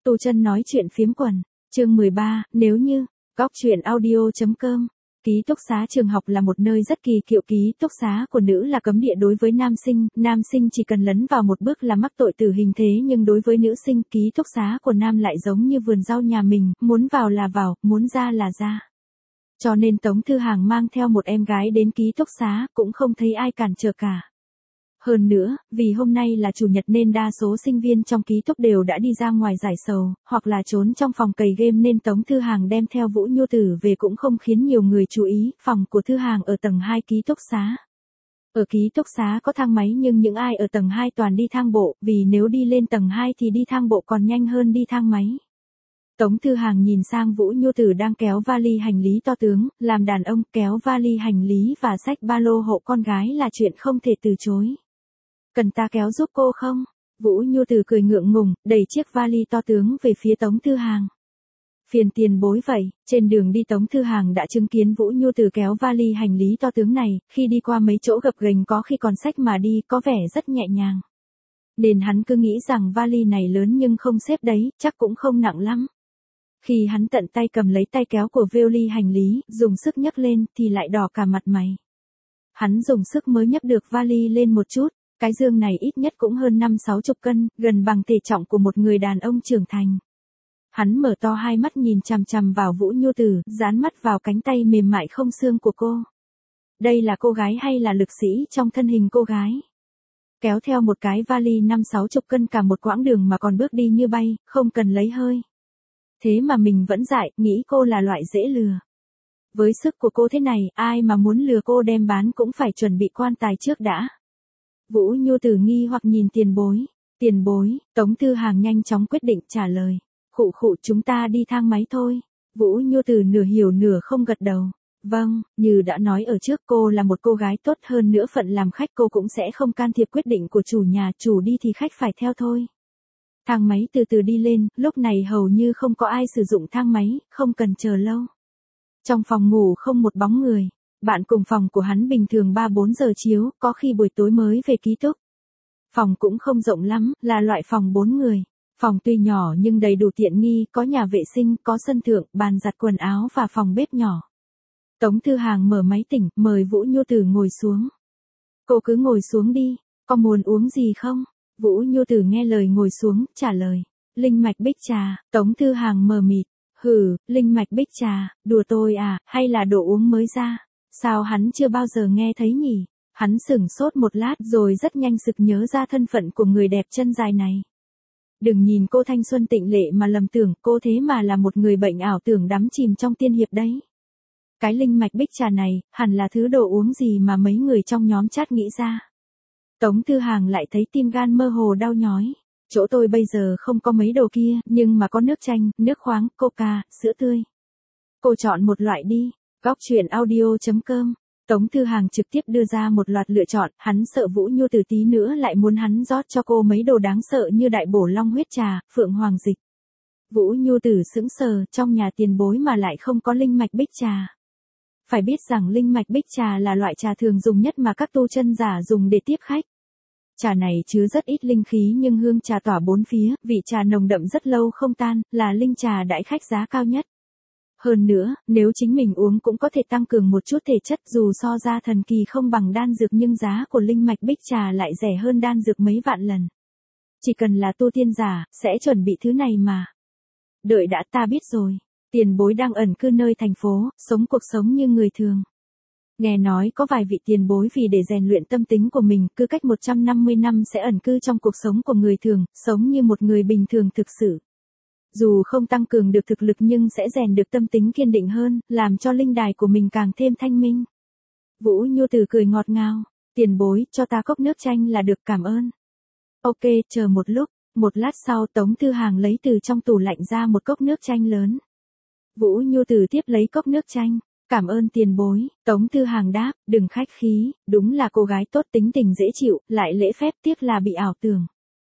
Tu Chân nói chuyện phiếm quần, chương 13, nếu như, góc chuyện audio.com. Ký túc xá trường học là một nơi rất kỳ kiệu, ký túc xá của nữ là cấm địa đối với nam sinh chỉ cần lấn vào một bước là mắc tội tử hình, thế nhưng đối với nữ sinh, ký túc xá của nam lại giống như vườn rau nhà mình, muốn vào là vào, muốn ra là ra. Cho nên Tống Thư Hàng mang theo một em gái đến ký túc xá, cũng không thấy ai cản trở cả. Hơn nữa, vì hôm nay là chủ nhật nên đa số sinh viên trong ký túc đều đã đi ra ngoài giải sầu, hoặc là trốn trong phòng cày game, nên Tống Thư Hàng đem theo Vũ Nhu Tử về cũng không khiến nhiều người chú ý. Phòng của Thư Hàng ở tầng 2 ký túc xá. Ở ký túc xá có thang máy nhưng những ai ở tầng 2 toàn đi thang bộ, vì nếu đi lên tầng 2 thì đi thang bộ còn nhanh hơn đi thang máy. Tống Thư Hàng nhìn sang Vũ Nhu Tử đang kéo vali hành lý to tướng, làm đàn ông kéo vali hành lý và xách ba lô hộ con gái là chuyện không thể từ chối. Cần ta kéo giúp cô không? Vũ Nhu Tử cười ngượng ngùng, đẩy chiếc vali to tướng về phía Tống Thư Hàng. Phiền tiền bối vậy. Trên đường đi Tống Thư Hàng đã chứng kiến Vũ Nhu Tử kéo vali hành lý to tướng này, khi đi qua mấy chỗ gập ghềnh có khi còn xách mà đi, có vẻ rất nhẹ nhàng. Nên hắn cứ nghĩ rằng vali này lớn nhưng không xếp đấy, chắc cũng không nặng lắm. Khi hắn tận tay cầm lấy tay kéo của vali hành lý, dùng sức nhấc lên thì lại đỏ cả mặt mày. Hắn dùng sức mới nhấc được vali lên một chút. Cái dương này ít nhất cũng hơn 50-60 cân, gần bằng thể trọng của một người đàn ông trưởng thành. Hắn mở to hai mắt nhìn chằm chằm vào Vũ Nhu Tử, dán mắt vào cánh tay mềm mại không xương của cô. Đây là cô gái hay là lực sĩ trong thân hình cô gái? Kéo theo một cái vali 50-60 cân cả một quãng đường mà còn bước đi như bay, không cần lấy hơi. Thế mà mình vẫn dại, nghĩ cô là loại dễ lừa. Với sức của cô thế này, ai mà muốn lừa cô đem bán cũng phải chuẩn bị quan tài trước đã. Vũ Nhu Tử nghi hoặc nhìn tiền bối. Tiền bối, Tống Thư Hàng nhanh chóng quyết định trả lời. Khụ khụ, chúng ta đi thang máy thôi. Vũ Nhu Tử nửa hiểu nửa không gật đầu. Vâng, như đã nói ở trước, cô là một cô gái tốt, hơn nữa phận làm khách cô cũng sẽ không can thiệp quyết định của chủ nhà, chủ đi thì khách phải theo thôi. Thang máy từ từ đi lên, lúc này hầu như không có ai sử dụng thang máy, không cần chờ lâu. Trong phòng ngủ không một bóng người. Bạn cùng phòng của hắn bình thường 3-4 giờ chiếu, có khi buổi tối mới về ký túc. Phòng cũng không rộng lắm, là loại phòng 4 người. Phòng tuy nhỏ nhưng đầy đủ tiện nghi, có nhà vệ sinh, có sân thượng, bàn giặt quần áo và phòng bếp nhỏ. Tống Thư Hàng mở máy tỉnh, mời Vũ Nhu Tử ngồi xuống. Cô cứ ngồi xuống đi, có muốn uống gì không? Vũ Nhu Tử nghe lời ngồi xuống, trả lời. Linh mạch bích trà. Tống Thư Hàng mờ mịt. Hừ, linh mạch bích trà, đùa tôi à, hay là đồ uống mới ra? Sao hắn chưa bao giờ nghe thấy nhỉ? Hắn sửng sốt một lát rồi rất nhanh sực nhớ ra thân phận của người đẹp chân dài này. Đừng nhìn cô thanh xuân tịnh lệ mà lầm tưởng, cô thế mà là một người bệnh ảo tưởng đắm chìm trong tiên hiệp đấy. Cái linh mạch bích trà này, hẳn là thứ đồ uống gì mà mấy người trong nhóm chat nghĩ ra. Tống Thư Hàng lại thấy tim gan mơ hồ đau nhói. Chỗ tôi bây giờ không có mấy đồ kia, nhưng mà có nước chanh, nước khoáng, coca, sữa tươi. Cô chọn một loại đi. Góc chuyện audio.com. Tống Thư Hàng trực tiếp đưa ra một loạt lựa chọn, hắn sợ Vũ Nhu Tử tí nữa lại muốn hắn rót cho cô mấy đồ đáng sợ như đại bổ long huyết trà, phượng hoàng dịch. Vũ Nhu Tử sững sờ, trong nhà tiền bối mà lại không có linh mạch bích trà. Phải biết rằng linh mạch bích trà là loại trà thường dùng nhất mà các tu chân giả dùng để tiếp khách. Trà này chứa rất ít linh khí nhưng hương trà tỏa bốn phía, vị trà nồng đậm rất lâu không tan, là linh trà đãi khách giá cao nhất. Hơn nữa, nếu chính mình uống cũng có thể tăng cường một chút thể chất, dù so ra thần kỳ không bằng đan dược nhưng giá của linh mạch bích trà lại rẻ hơn đan dược mấy vạn lần. Chỉ cần là tu tiên giả, sẽ chuẩn bị thứ này mà. Đợi đã, ta biết rồi. Tiền bối đang ẩn cư nơi thành phố, sống cuộc sống như người thường. Nghe nói có vài vị tiền bối vì để rèn luyện tâm tính của mình, cứ cách 150 năm sẽ ẩn cư trong cuộc sống của người thường, sống như một người bình thường thực sự. Dù không tăng cường được thực lực nhưng sẽ rèn được tâm tính kiên định hơn, làm cho linh đài của mình càng thêm thanh minh. Vũ Nhu Tử cười ngọt ngào. Tiền bối, cho ta cốc nước chanh là được, cảm ơn. Ok, chờ một lúc. Một lát sau Tống Thư Hàng lấy từ trong tủ lạnh ra một cốc nước chanh lớn. Vũ Nhu Tử tiếp lấy cốc nước chanh. Cảm ơn tiền bối. Tống Thư Hàng đáp, đừng khách khí, đúng là cô gái tốt, tính tình dễ chịu, lại lễ phép, tiếc là bị ảo tưởng.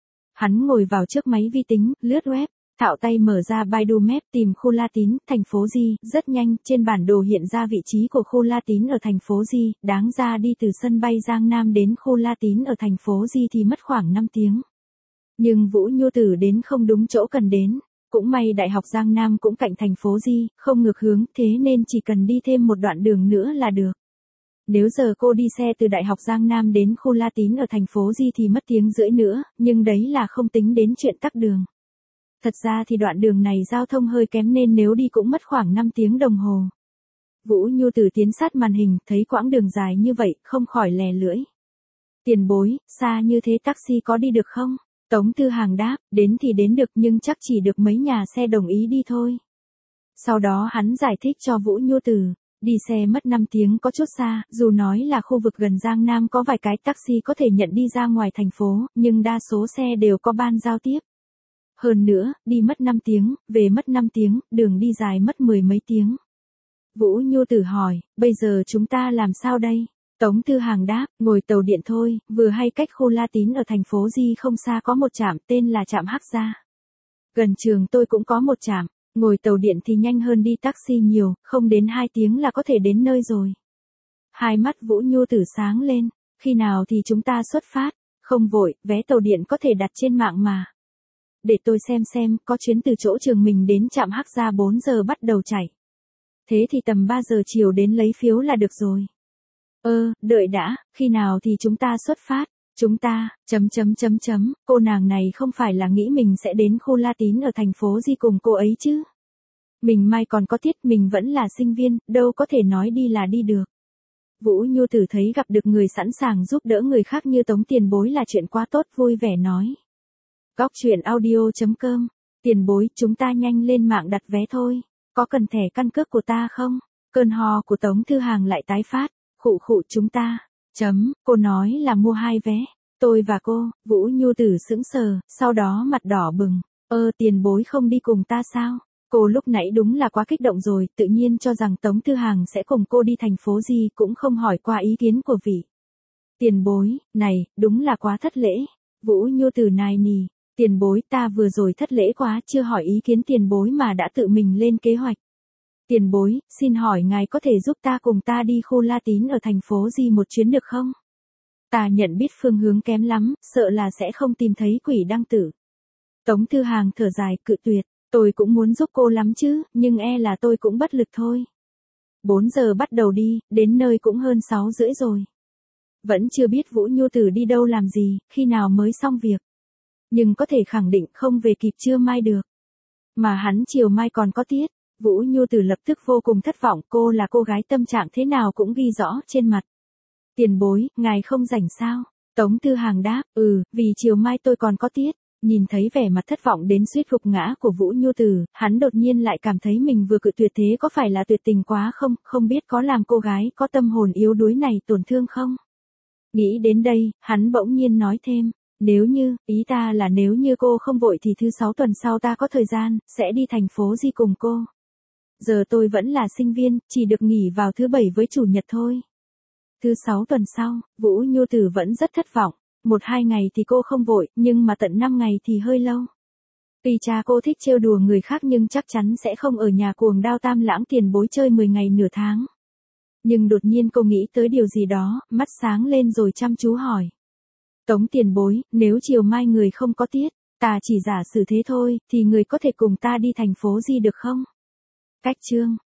Hắn ngồi vào trước máy vi tính, lướt web. Thạo tay mở ra Baidu Maps tìm khu La Tín, thành phố Di, rất nhanh, trên bản đồ hiện ra vị trí của khu La Tín ở thành phố Di, đáng ra đi từ sân bay Giang Nam đến khu La Tín ở thành phố Di thì mất khoảng 5 tiếng. Nhưng Vũ Nhu Tử đến không đúng chỗ cần đến. cũng may Đại học Giang Nam cũng cạnh thành phố Di, không ngược hướng, thế nên chỉ cần đi thêm một đoạn đường nữa là được. Nếu giờ cô đi xe từ Đại học Giang Nam đến khu La Tín ở thành phố Di thì mất tiếng rưỡi nữa, nhưng đấy là không tính đến chuyện tắc đường. Thật ra thì đoạn đường này giao thông hơi kém nên nếu đi cũng mất khoảng 5 tiếng đồng hồ. Vũ Nhu Tử tiến sát màn hình, thấy quãng đường dài như vậy, không khỏi lè lưỡi. Tiền bối, xa như thế taxi có đi được không? Tống Tư Hàng đáp, đến thì đến được nhưng chắc chỉ được mấy nhà xe đồng ý đi thôi. Sau đó hắn giải thích cho Vũ Nhu Tử, đi xe mất 5 tiếng có chút xa, dù nói là khu vực gần Giang Nam có vài cái taxi có thể nhận đi ra ngoài thành phố, nhưng đa số xe đều có ban giao tiếp. Hơn nữa, đi mất 5 tiếng, về mất 5 tiếng, đường đi dài mất 10 mấy tiếng. Vũ Nhu Tử hỏi, bây giờ chúng ta làm sao đây? Tống Tư Hàng đáp, ngồi tàu điện thôi, vừa hay cách khu La Tín ở thành phố Di không xa có một trạm tên là trạm Hắc Gia. Gần trường tôi cũng có một trạm, ngồi tàu điện thì nhanh hơn đi taxi nhiều, không đến 2 tiếng là có thể đến nơi rồi. Hai mắt Vũ Nhu Tử sáng lên, khi nào thì chúng ta xuất phát? Không vội, vé tàu điện có thể đặt trên mạng mà. Để tôi xem, có chuyến từ chỗ trường mình đến trạm Hắc Gia 4 giờ bắt đầu chạy. Thế thì tầm 3 giờ chiều đến lấy phiếu là được rồi. Đợi đã, khi nào thì chúng ta xuất phát? Chúng ta, cô nàng này không phải là nghĩ mình sẽ đến khu La Tín ở thành phố Di cùng cô ấy chứ? Mình mai còn có tiết, mình vẫn là sinh viên, đâu có thể nói đi là đi được. Vũ Nhu Tử thấy gặp được người sẵn sàng giúp đỡ người khác như Tống tiền bối là chuyện quá tốt, vui vẻ nói. Góc truyện audio.com, tiền bối, chúng ta nhanh lên mạng đặt vé thôi. Có cần thẻ căn cước của ta không? Cơn ho của Tống Thư Hàng lại tái phát. Khụ chúng ta. Cô nói là mua 2 vé. Tôi và cô. Vũ Nhu Tử sững sờ, sau đó mặt đỏ bừng. Tiền bối không đi cùng ta sao? Cô lúc nãy đúng là quá kích động rồi, tự nhiên cho rằng Tống Thư Hàng sẽ cùng cô đi thành phố Di, cũng không hỏi qua ý kiến của vị. Tiền bối, này, đúng là quá thất lễ. Vũ Nhu Tử nài nỉ. Tiền bối, ta vừa rồi thất lễ quá, chưa hỏi ý kiến tiền bối mà đã tự mình lên kế hoạch. Tiền bối, xin hỏi ngài có thể giúp ta cùng ta đi khu La Tín ở thành phố Di một chuyến được không? Ta nhận biết phương hướng kém lắm, sợ là sẽ không tìm thấy quỷ đăng tử. Tống Thư Hàng thở dài, cự tuyệt, tôi cũng muốn giúp cô lắm chứ, nhưng e là tôi cũng bất lực thôi. 4 giờ bắt đầu đi, đến nơi cũng hơn 6 rưỡi rồi. Vẫn chưa biết Vũ Nhu Tử đi đâu làm gì, khi nào mới xong việc. Nhưng có thể khẳng định không về kịp trưa mai được. Mà hắn chiều mai còn có tiết. Vũ Nhu Tử lập tức vô cùng thất vọng, cô là cô gái tâm trạng thế nào cũng ghi rõ trên mặt. Tiền bối, ngài không rảnh sao? Tống Tư Hàng đáp, vì chiều mai tôi còn có tiết. Nhìn thấy vẻ mặt thất vọng đến suýt gục ngã của Vũ Nhu Tử, hắn đột nhiên lại cảm thấy mình vừa cự tuyệt thế có phải là tuyệt tình quá không, không biết có làm cô gái có tâm hồn yếu đuối này tổn thương không? Nghĩ đến đây, hắn bỗng nhiên nói thêm. Nếu như, ý ta là nếu như cô không vội thì thứ 6 tuần sau ta có thời gian, sẽ đi thành phố Di cùng cô. Giờ tôi vẫn là sinh viên, chỉ được nghỉ vào thứ 7 với chủ nhật thôi. Thứ 6 tuần sau, Vũ Nhu Tử vẫn rất thất vọng. 1-2 ngày thì cô không vội, nhưng mà tận 5 ngày thì hơi lâu. Tuy cha cô thích trêu đùa người khác nhưng chắc chắn sẽ không ở nhà cuồng đao Tam Lãng tiền bối chơi 10 ngày nửa tháng. Nhưng đột nhiên cô nghĩ tới điều gì đó, mắt sáng lên rồi chăm chú hỏi. Tống tiền bối, nếu chiều mai người không có tiết, ta chỉ giả sử thế thôi, thì người có thể cùng ta đi thành phố Di được không? Cách chương